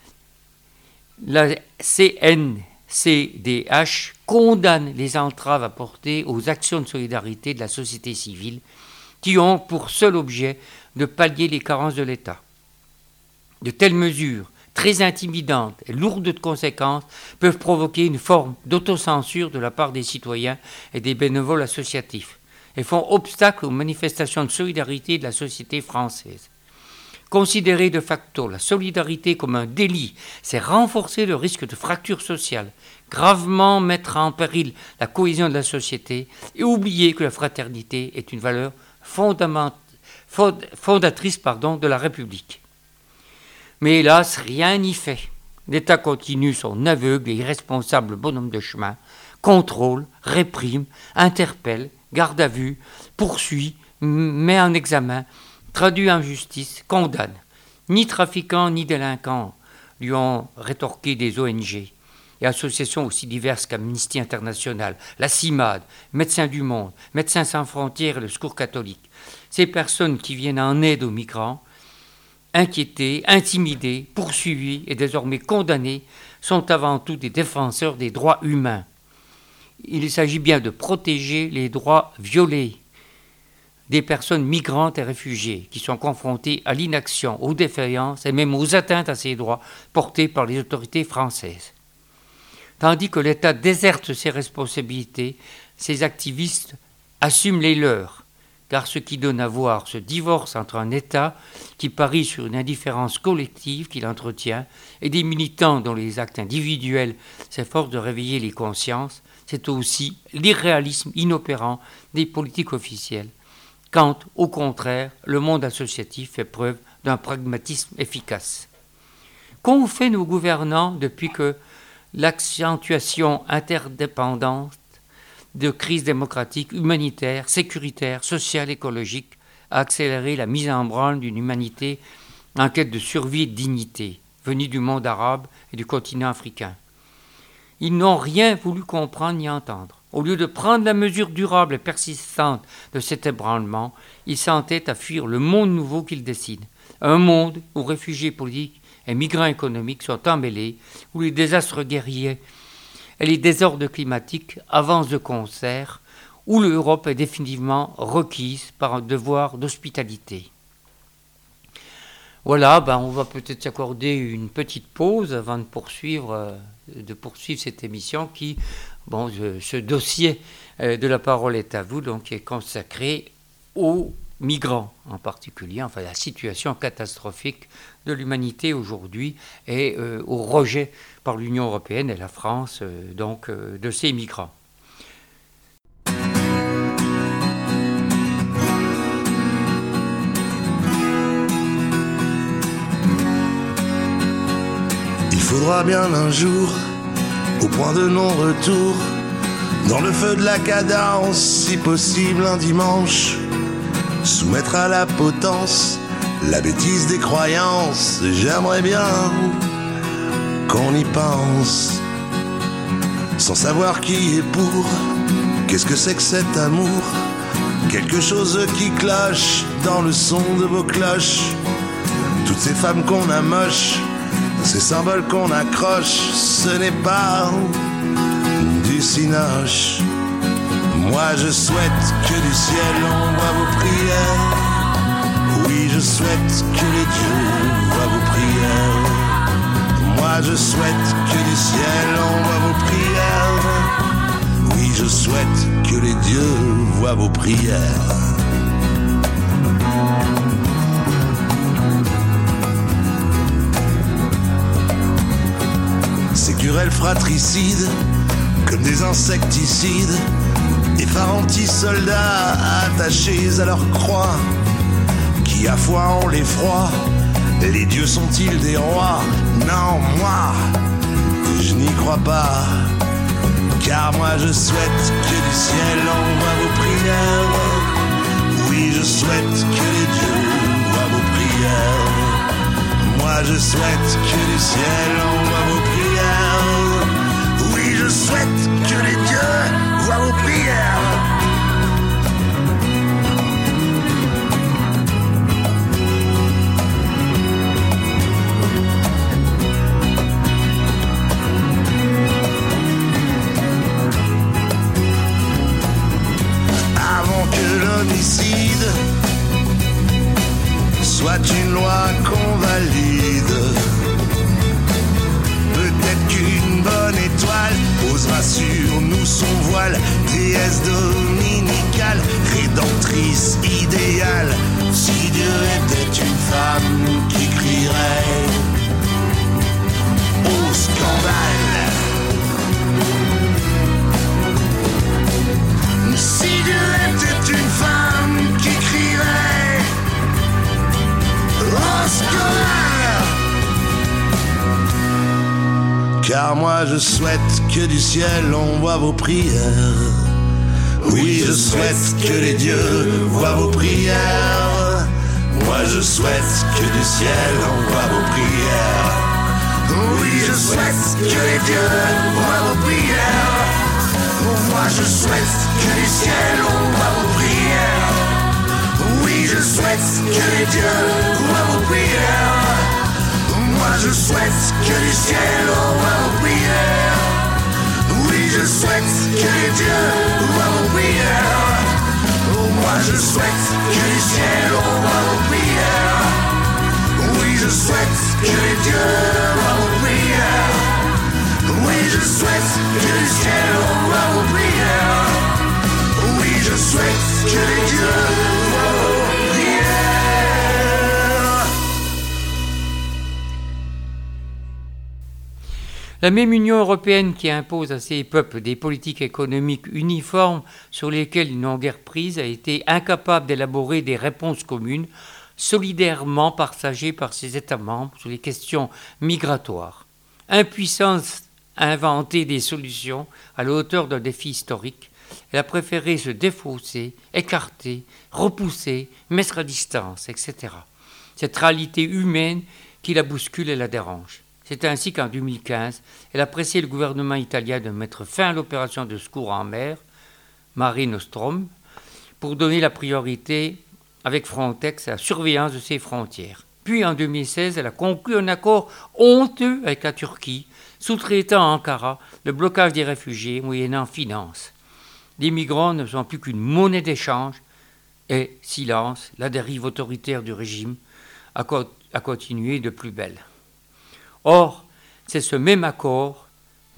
CNCDH condamne les entraves apportées aux actions de solidarité de la société civile qui ont pour seul objet de pallier les carences de l'État. De telles mesures, très intimidantes et lourdes de conséquences, peuvent provoquer une forme d'autocensure de la part des citoyens et des bénévoles associatifs et font obstacle aux manifestations de solidarité de la société française. Considérer de facto la solidarité comme un délit, c'est renforcer le risque de fracture sociale, gravement mettre en péril la cohésion de la société et oublier que la fraternité est une valeur fondatrice de la République. Mais hélas, rien n'y fait. L'État continue son aveugle et irresponsable bonhomme de chemin, contrôle, réprime, interpelle, garde à vue, poursuit, met en examen, traduit en justice, condamne. Ni trafiquants ni délinquants lui ont rétorqué des ONG et associations aussi diverses qu'Amnesty International, la CIMAD, Médecins du Monde, Médecins sans frontières et le Secours catholique. Ces personnes qui viennent en aide aux migrants, inquiétés, intimidés, poursuivis et désormais condamnés, sont avant tout des défenseurs des droits humains. Il s'agit bien de protéger les droits violés des personnes migrantes et réfugiées qui sont confrontées à l'inaction, aux défaillances et même aux atteintes à ces droits portés par les autorités françaises. Tandis que l'État déserte ses responsabilités, ses activistes assument les leurs, car ce qui donne à voir ce divorce entre un État qui parie sur une indifférence collective qu'il entretient et des militants dont les actes individuels s'efforcent de réveiller les consciences, c'est aussi l'irréalisme inopérant des politiques officielles, quand, au contraire, le monde associatif fait preuve d'un pragmatisme efficace. Qu'ont fait nos gouvernants depuis que l'accentuation interdépendante de crise démocratique, humanitaire, sécuritaire, sociale, écologique a accéléré la mise en branle d'une humanité en quête de survie et de dignité, venue du monde arabe et du continent africain? Ils n'ont rien voulu comprendre ni entendre. Au lieu de prendre la mesure durable et persistante de cet ébranlement, ils s'entêtent à fuir le monde nouveau qu'ils dessinent. Un monde où réfugiés politiques et migrants économiques sont emmêlés, où les désastres guerriers et les désordres climatiques avancent de concert, où l'Europe est définitivement requise par un devoir d'hospitalité. Voilà, on va peut-être s'accorder une petite pause avant de poursuivre cette émission qui Bon, ce dossier de la parole est à vous, donc, est consacré aux migrants en particulier, enfin la situation catastrophique de l'humanité aujourd'hui et au rejet par l'Union européenne et la France de ces migrants. Il faudra bien un jour, au point de non-retour, dans le feu de la cadence, si possible un dimanche, soumettre à la potence la bêtise des croyances. J'aimerais bien qu'on y pense, sans savoir qui est pour. Qu'est-ce que c'est que cet amour? Quelque chose qui cloche dans le son de vos cloches. Toutes ces femmes qu'on amoche, ces symboles qu'on accroche, ce n'est pas du cinoche. Moi je souhaite que du ciel envoie vos prières. Oui, je souhaite que les dieux voient vos prières. Moi je souhaite que du ciel envoie vos prières. Oui, je souhaite que les dieux voient vos prières. Ces querelles fratricides, comme des insecticides, effarantis soldats attachés à leur croix, qui à fois ont l'effroi. Les dieux sont-ils des rois? Non, moi, je n'y crois pas. Car moi je souhaite que du ciel envoie vos prières. Oui, je souhaite que les dieux voient vos prières. Moi je souhaite que du ciel envoie vos prières. Oui, je souhaite que les dieux voient vos prières. L'homicide soit une loi qu'on valide. Peut-être qu'une bonne étoile posera sur nous son voile. Déesse dominicale, rédemptrice idéale. Si Dieu était une femme qui crierait au scandale. Si Dieu était une femme qui crierait au scandale. Car moi je souhaite que du ciel envoie vos prières. Oui, je souhaite que les dieux voient vos prières. Moi je souhaite que du ciel envoie vos prières. Oui, je souhaite que les dieux voient vos prières. Moi je souhaite que du ciel envoie vos prières. Oui, je souhaite que les dieux voient vos prières. Moi je souhaite que du ciel envoie vos prières. Oui, je souhaite que les dieux voient vos prières. Moi je souhaite que du ciel envoie vos prières. Oui, je souhaite que les dieux voient vos prières. Oui, je souhaite que le ciel envoie vos prières. Oui, je souhaite que les dieux voient vos prières. La même Union européenne qui impose à ses peuples des politiques économiques uniformes sur lesquelles ils n'ont guère prise a été incapable d'élaborer des réponses communes solidairement partagées par ses États membres sur les questions migratoires. Impuissance à inventer des solutions à la hauteur d'un défi historique, elle a préféré se défausser, écarter, repousser, mettre à distance, etc. Cette réalité humaine qui la bouscule et la dérange. C'est ainsi qu'en 2015, elle a pressé le gouvernement italien de mettre fin à l'opération de secours en mer, Mare Nostrum, pour donner la priorité avec Frontex à la surveillance de ses frontières. Puis en 2016, elle a conclu un accord honteux avec la Turquie, sous-traitant à Ankara le blocage des réfugiés moyennant finance. Les migrants ne sont plus qu'une monnaie d'échange et, silence, la dérive autoritaire du régime a continué de plus belle. Or, c'est ce même accord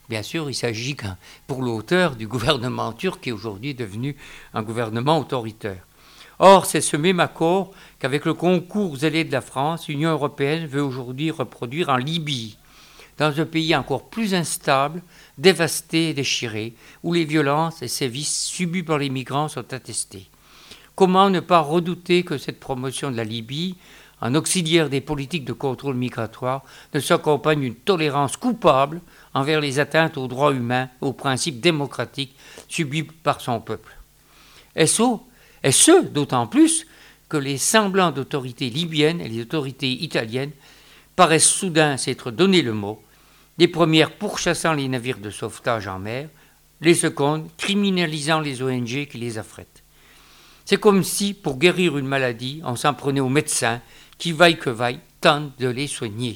Bien sûr, il s'agit pour l'auteur du gouvernement turc qui est aujourd'hui devenu un gouvernement autoritaire. Or, c'est ce même accord qu'avec le concours zélé de la France, l'Union européenne veut aujourd'hui reproduire en Libye, dans un pays encore plus instable, dévasté et déchiré, où les violences et sévices subis par les migrants sont attestés. Comment ne pas redouter que cette promotion de la Libye, en auxiliaire des politiques de contrôle migratoire, ne s'accompagne d'une tolérance coupable envers les atteintes aux droits humains, aux principes démocratiques subis par son peuple. Et ce, d'autant plus que les semblants d'autorités libyennes et les autorités italiennes paraissent soudain s'être donné le mot, les premières pourchassant les navires de sauvetage en mer, les secondes criminalisant les ONG qui les affrètent. C'est comme si, pour guérir une maladie, on s'en prenait aux médecins qui, vaille que vaille, tentent de les soigner.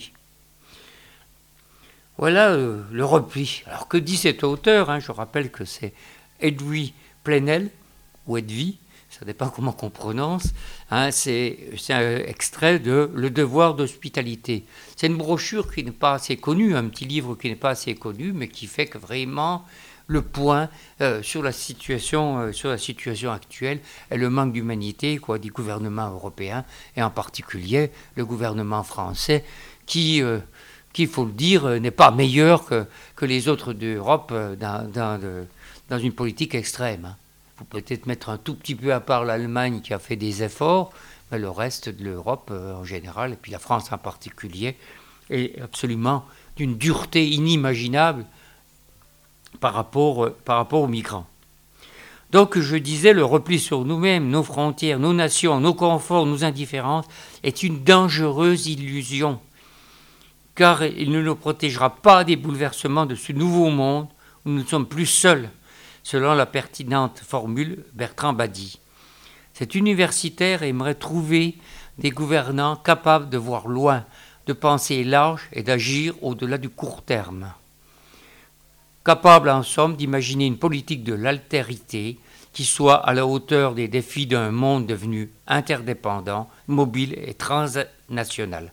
Voilà le repli. Alors que dit cet auteur, je rappelle que c'est Edoui Plenel, ou Edwy, ça dépend comment qu'on prononce, c'est un extrait de Le devoir d'hospitalité. C'est une brochure qui n'est pas assez connue, un petit livre qui n'est pas assez connu, mais qui fait que vraiment le point sur la situation actuelle et le manque d'humanité du gouvernement européen, et en particulier le gouvernement français, qui, il faut le dire, n'est pas meilleur que les autres d'Europe dans une politique extrême. Il faut peut-être mettre un tout petit peu à part l'Allemagne qui a fait des efforts, mais le reste de l'Europe en général, et puis la France en particulier, est absolument d'une dureté inimaginable par rapport aux migrants. Donc je disais, le repli sur nous-mêmes, nos frontières, nos nations, nos conforts, nos indifférences est une dangereuse illusion, car il ne nous protégera pas des bouleversements de ce nouveau monde où nous ne sommes plus seuls, selon la pertinente formule Bertrand Badi. Cet universitaire aimerait trouver des gouvernants capables de voir loin, de penser large et d'agir au-delà du court terme. Capable en somme d'imaginer une politique de l'altérité qui soit à la hauteur des défis d'un monde devenu interdépendant, mobile et transnational.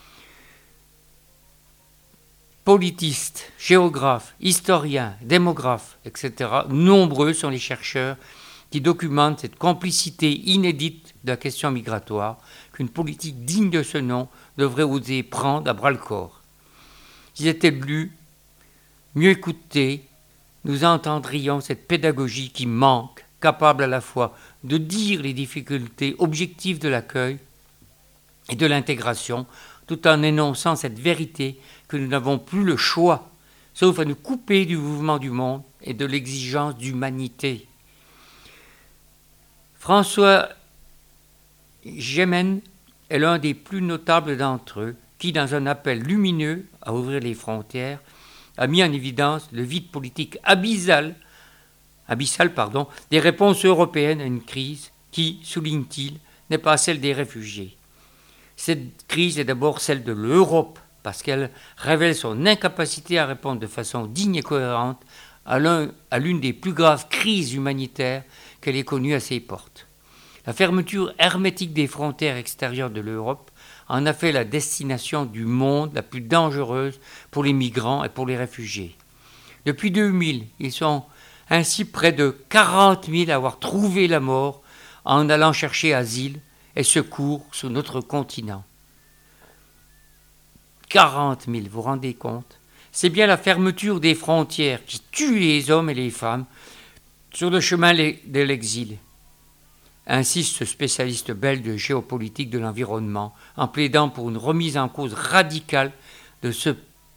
Politistes, géographes, historiens, démographes, etc., nombreux sont les chercheurs qui documentent cette complicité inédite de la question migratoire qu'une politique digne de ce nom devrait oser prendre à bras-le-corps. S'ils étaient lus, mieux écoutés, nous entendrions cette pédagogie qui manque, capable à la fois de dire les difficultés objectives de l'accueil et de l'intégration, tout en énonçant cette vérité que nous n'avons plus le choix, sauf à nous couper du mouvement du monde et de l'exigence d'humanité. François Gémen est l'un des plus notables d'entre eux, qui, dans un appel lumineux à ouvrir les frontières, a mis en évidence le vide politique abyssal des réponses européennes à une crise qui, souligne-t-il, n'est pas celle des réfugiés. Cette crise est d'abord celle de l'Europe, parce qu'elle révèle son incapacité à répondre de façon digne et cohérente à l'une des plus graves crises humanitaires qu'elle ait connues à ses portes. La fermeture hermétique des frontières extérieures de l'Europe en a fait la destination du monde la plus dangereuse pour les migrants et pour les réfugiés. Depuis 2000, ils sont ainsi près de 40 000 à avoir trouvé la mort en allant chercher asile et secours sur notre continent. 40 000, vous vous rendez compte? C'est bien la fermeture des frontières qui tue les hommes et les femmes sur le chemin de l'exil, insiste ce spécialiste belge de géopolitique de l'environnement, en plaidant pour une remise en cause radicale de ce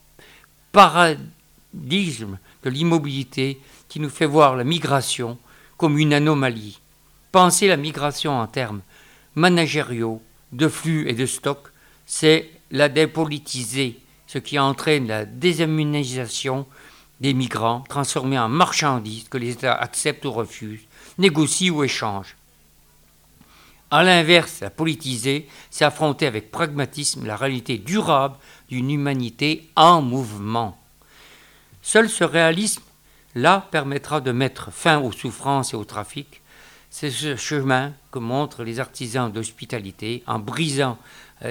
paradigme de l'immobilité qui nous fait voir la migration comme une anomalie. Penser la migration en termes managériaux, de flux et de stock, c'est la dépolitiser, ce qui entraîne la déshumanisation des migrants, transformés en marchandises que les États acceptent ou refusent, négocient ou échangent. À l'inverse, la politiser, c'est affronter avec pragmatisme la réalité durable d'une humanité en mouvement. Seul ce réalisme-là permettra de mettre fin aux souffrances et au trafic. C'est ce chemin que montrent les artisans d'hospitalité en brisant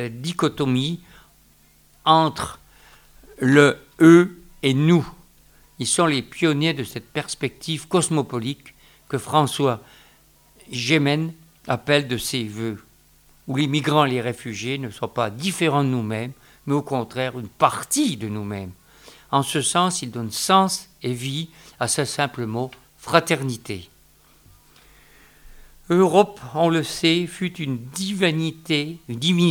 dichotomie entre le eux et nous, Ils sont les pionniers de cette perspective cosmopolite que François Gémen appelle de ses voeux, où les migrants et les réfugiés ne sont pas différents de nous-mêmes, mais au contraire une partie de nous-mêmes. En ce sens, il donne sens et vie à ce simple mot fraternité. Europe, on le sait, fut une divinité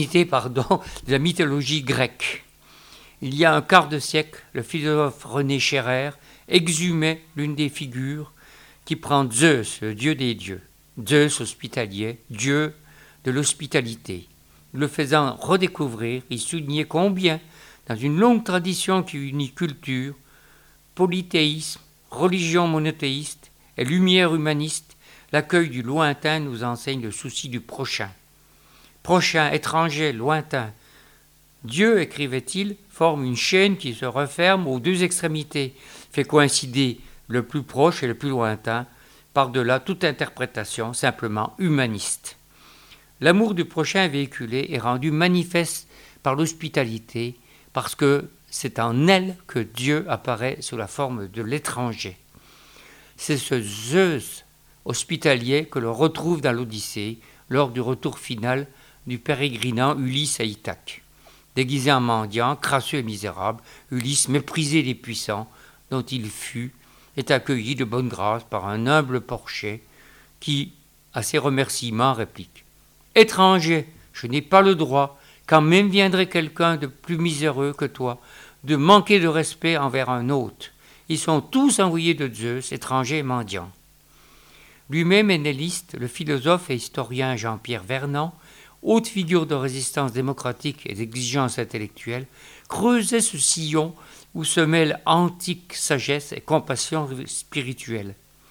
de la mythologie grecque. Il y a un quart de siècle, le philosophe René Scherrer exhumait l'une des figures qui prend Zeus, le dieu des dieux, Zeus hospitalier, dieu de l'hospitalité. Le faisant redécouvrir, il soulignait combien, dans une longue tradition qui unit culture, polythéisme, religion monothéiste et lumière humaniste, l'accueil du lointain nous enseigne le souci du prochain. Prochain, étranger, lointain. Dieu, écrivait-il, forme une chaîne qui se referme aux deux extrémités, fait coïncider le plus proche et le plus lointain, par-delà toute interprétation simplement humaniste. L'amour du prochain est véhiculé et rendu manifeste par l'hospitalité, parce que c'est en elle que Dieu apparaît sous la forme de l'étranger. C'est ce Zeus hospitalier que l'on retrouve dans l'Odyssée lors du retour final du pérégrinant Ulysse à Ithaque. Déguisé en mendiant, crasseux et misérable, Ulysse, méprisé des puissants dont il fut, est accueilli de bonne grâce par un humble porcher qui, à ses remerciements, réplique « Étranger, je n'ai pas le droit, quand même viendrait quelqu'un de plus miséreux que toi, de manquer de respect envers un hôte. Ils sont tous envoyés de Zeus, étrangers et mendiants. » Lui-même énéliste, le philosophe et historien Jean-Pierre Vernant, haute figure de résistance démocratique et d'exigence intellectuelle, creusait ce sillon où se mêlent antique sagesse et compassion spirituelle.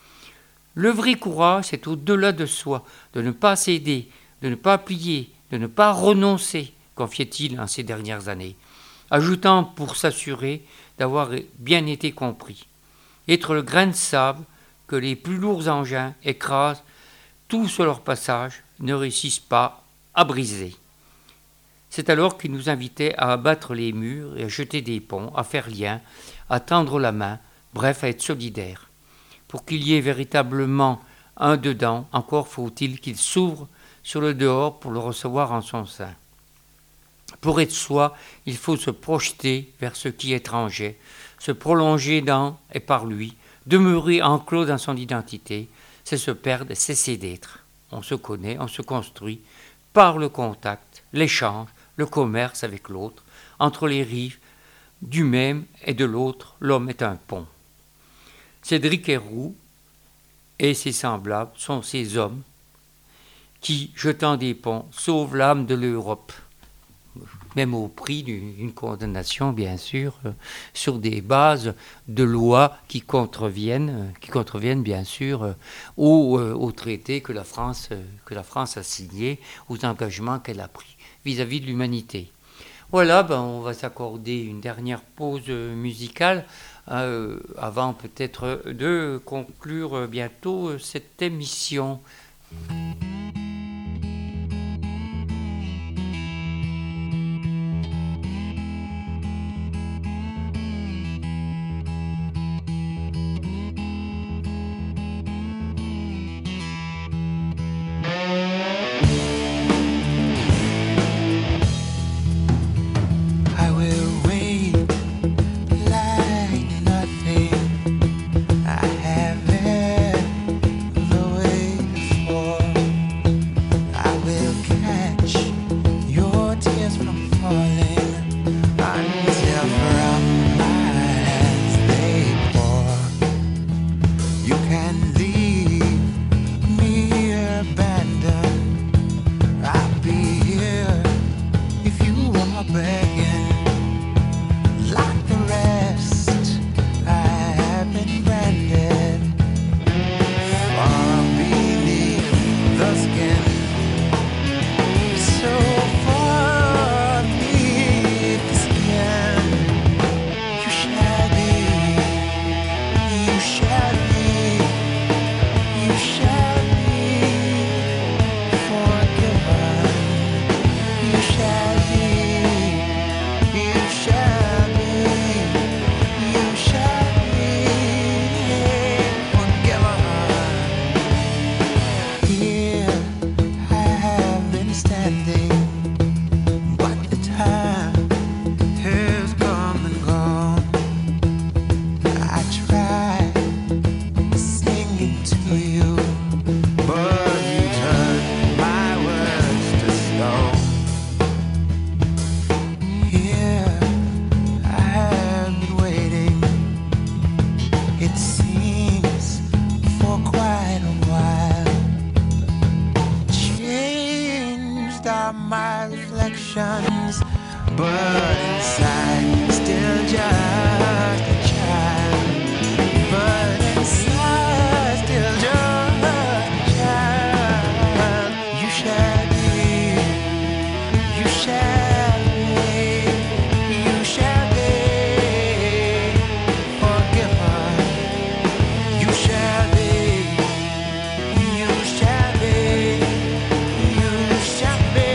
Le vrai courage, c'est au-delà de soi, de ne pas céder, de ne pas plier, de ne pas renoncer, confiait-il en ces dernières années, ajoutant pour s'assurer d'avoir bien été compris. Être le grain de sable que les plus lourds engins écrasent tout sur leur passage, ne réussissent pas à briser. C'est alors qu'il nous invitait à abattre les murs et à jeter des ponts, à faire lien, à tendre la main, bref, à être solidaire. Pour qu'il y ait véritablement un dedans, encore faut-il qu'il s'ouvre sur le dehors pour le recevoir en son sein. Pour être soi, il faut se projeter vers ce qui est étranger, se prolonger dans et par lui, demeurer enclos dans son identité, c'est se perdre, cesser d'être. On se connaît, on se construit par le contact, l'échange, le commerce avec l'autre, entre les rives du même et de l'autre, l'homme est un pont. Cédric Héroux et ses semblables sont ces hommes qui, jetant des ponts, sauvent l'âme de l'Europe, même au prix d'une condamnation, bien sûr, sur des bases de lois qui contreviennent bien sûr, aux traités que la France a signés, aux engagements qu'elle a pris vis-à-vis de l'humanité. Voilà, on va s'accorder une dernière pause musicale avant peut-être de conclure bientôt cette émission. I have it the way before. stop my reflections, but inside still just a child. But inside still just a child. You shall be, you shall be, you shall be forgiven. You shall be, you shall be, you shall be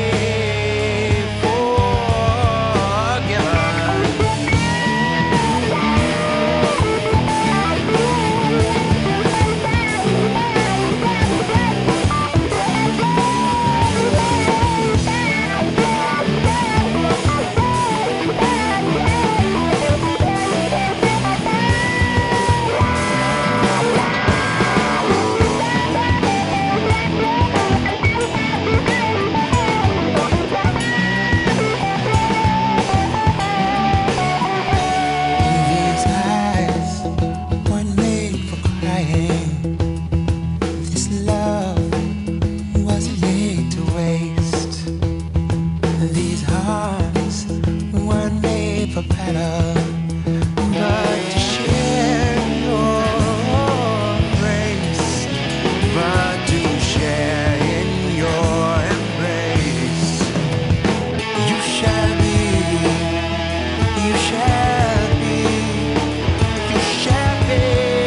These eyes weren't made for crying. This love wasn't made to waste. These arms weren't made for battle, but to share your embrace, but to share in your embrace. You shall be, you shall be, you shall be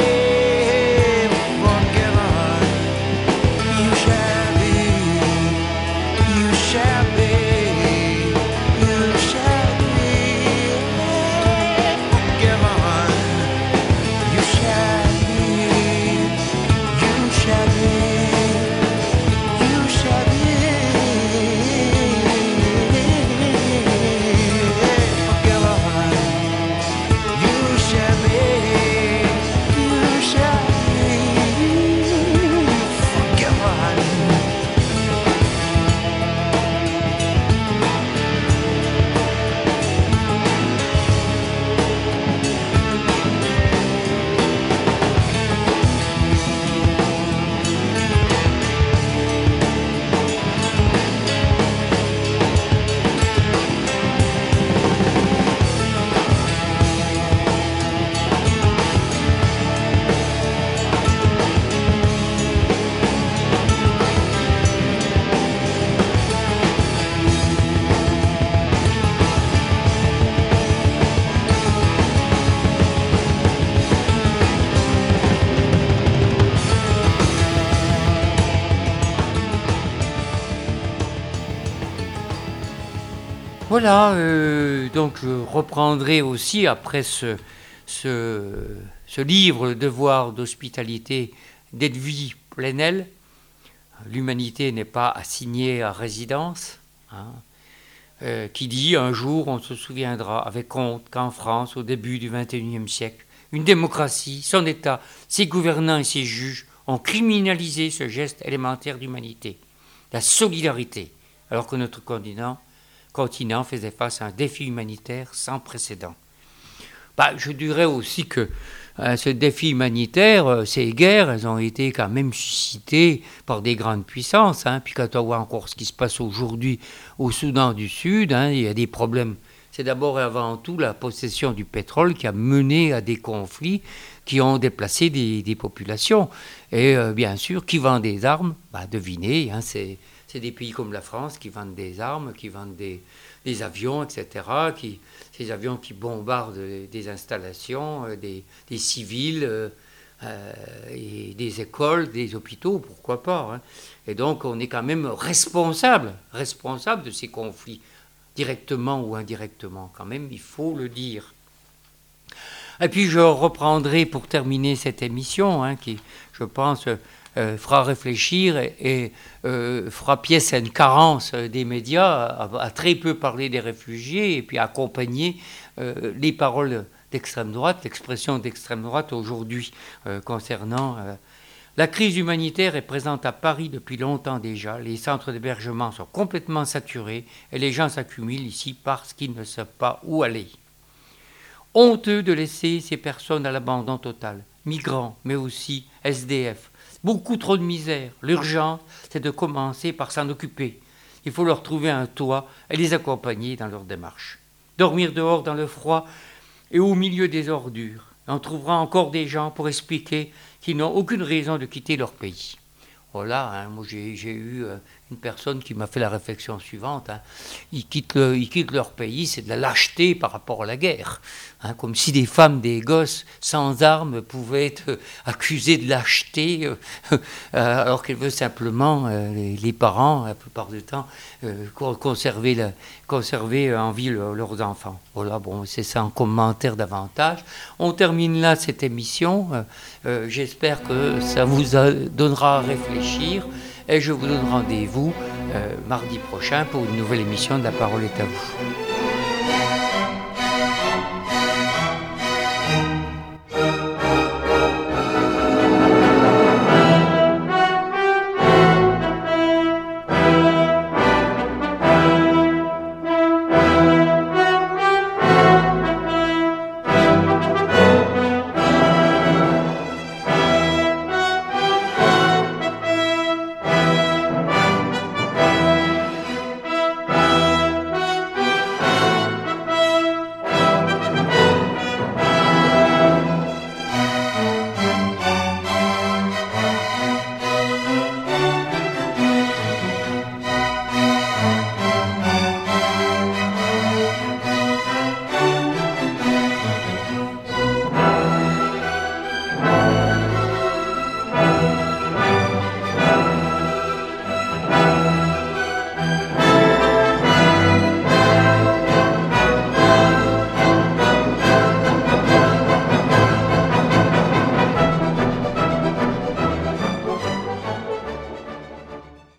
forgiven. You shall be, you shall be, you shall be forgiven. You shall be, you shall be, you shall be forgiven. You shall be, you shall be forgiven. Voilà, donc je reprendrai aussi après ce livre, Le devoir d'hospitalité d'Edwy Plenel. L'humanité n'est pas assignée à résidence, hein, qui dit « Un jour, on se souviendra avec honte qu'en France, au début du XXIe siècle, une démocratie, son État, ses gouvernants et ses juges ont criminalisé ce geste élémentaire d'humanité, la solidarité, alors que notre continent faisait face à un défi humanitaire sans précédent. » Je dirais aussi que ce défi humanitaire, ces guerres, elles ont été quand même suscitées par des grandes puissances. Puis quand on voit encore ce qui se passe aujourd'hui au Soudan du Sud, il y a des problèmes. C'est d'abord et avant tout la possession du pétrole qui a mené à des conflits qui ont déplacé des populations. Et bien sûr, qui vend des armes, devinez, c'est des pays comme la France qui vendent des armes, qui vendent des avions, etc., ces avions qui bombardent des installations, des civils, et des écoles, des hôpitaux, pourquoi pas. Et donc on est quand même responsable de ces conflits, directement ou indirectement, quand même, il faut le dire. Et puis je reprendrai pour terminer cette émission, qui, je pense, fera réfléchir et fera pièce à une carence des médias à très peu parler des réfugiés et puis accompagner les paroles d'extrême droite, l'expression d'extrême droite aujourd'hui concernant la crise humanitaire est présente à Paris depuis longtemps déjà. Les centres d'hébergement sont complètement saturés et les gens s'accumulent ici parce qu'ils ne savent pas où aller. Honteux de laisser ces personnes à l'abandon total, migrants mais aussi SDF. Beaucoup trop de misère. L'urgence, c'est de commencer par s'en occuper. Il faut leur trouver un toit et les accompagner dans leur démarche. Dormir dehors dans le froid et au milieu des ordures. On trouvera encore des gens pour expliquer qu'ils n'ont aucune raison de quitter leur pays. Voilà, hein, moi j'ai eu une personne qui m'a fait la réflexion suivante. Hein. Ils quittent leur pays, c'est de la lâcheté par rapport à la guerre. Hein, comme si des femmes, des gosses sans armes pouvaient être accusées de lâcheté, alors qu'elles veulent simplement, les parents, la plupart du temps, conserver en vie leurs enfants. Voilà, bon, c'est ça en commentaire davantage. On termine là cette émission. J'espère que ça vous donnera à réfléchir et je vous donne rendez-vous mardi prochain pour une nouvelle émission de La Parole est à vous.